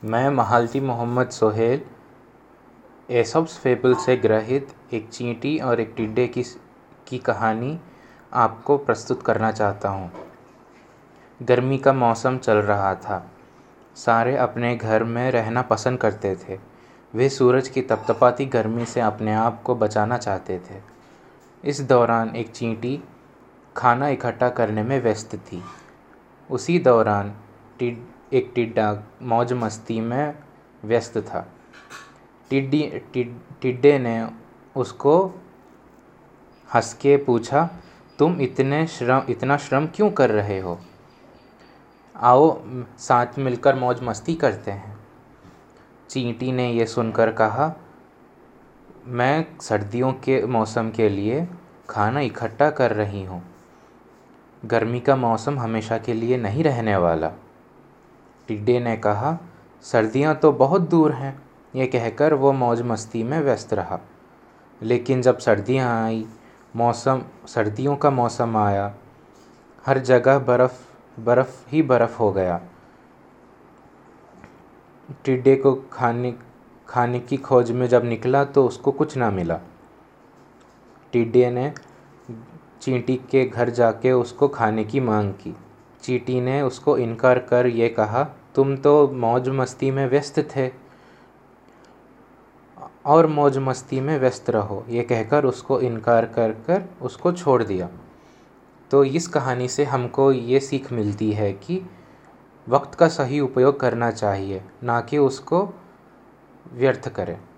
मैं महालती Mohammad Sohail Aesop's fable से ग्रहित एक चींटी और एक टिड्डे की कहानी आपको प्रस्तुत करना चाहता हूँ। गर्मी का मौसम चल रहा था। सारे अपने घर में रहना पसंद करते थे। वे सूरज की तपतपाती गर्मी से अपने आप को बचाना चाहते थे। इस दौरान एक चींटी खाना इकट्ठा करने में व्यस्त थी। उसी दौरान एक टिड्डा मौज मस्ती में व्यस्त था। टिड्डे ने उसको हंस के पूछा, तुम इतना श्रम क्यों कर रहे हो? आओ साथ मिलकर मौज मस्ती करते हैं। चींटी ने यह सुनकर कहा, मैं सर्दियों के मौसम के लिए खाना इकट्ठा कर रही हूँ। गर्मी का मौसम हमेशा के लिए नहीं रहने वाला। टिड्डे ने कहा, सर्दियाँ तो बहुत दूर हैं। ये कहकर वो मौज मस्ती में व्यस्त रहा। लेकिन जब सर्दियों का मौसम आया, हर जगह बर्फ़ ही बर्फ़ हो गया। टिड्डे को खाने की खोज में जब निकला तो उसको कुछ ना मिला। टिड्डे ने चींटी के घर जाके उसको खाने की मांग की। चींटी ने उसको इनकार कर ये कहा, तुम तो मौज मस्ती में व्यस्त थे और मौज मस्ती में व्यस्त रहो। ये कहकर उसको इनकार कर उसको छोड़ दिया। तो इस कहानी से हमको ये सीख मिलती है कि वक्त का सही उपयोग करना चाहिए, ना कि उसको व्यर्थ करें।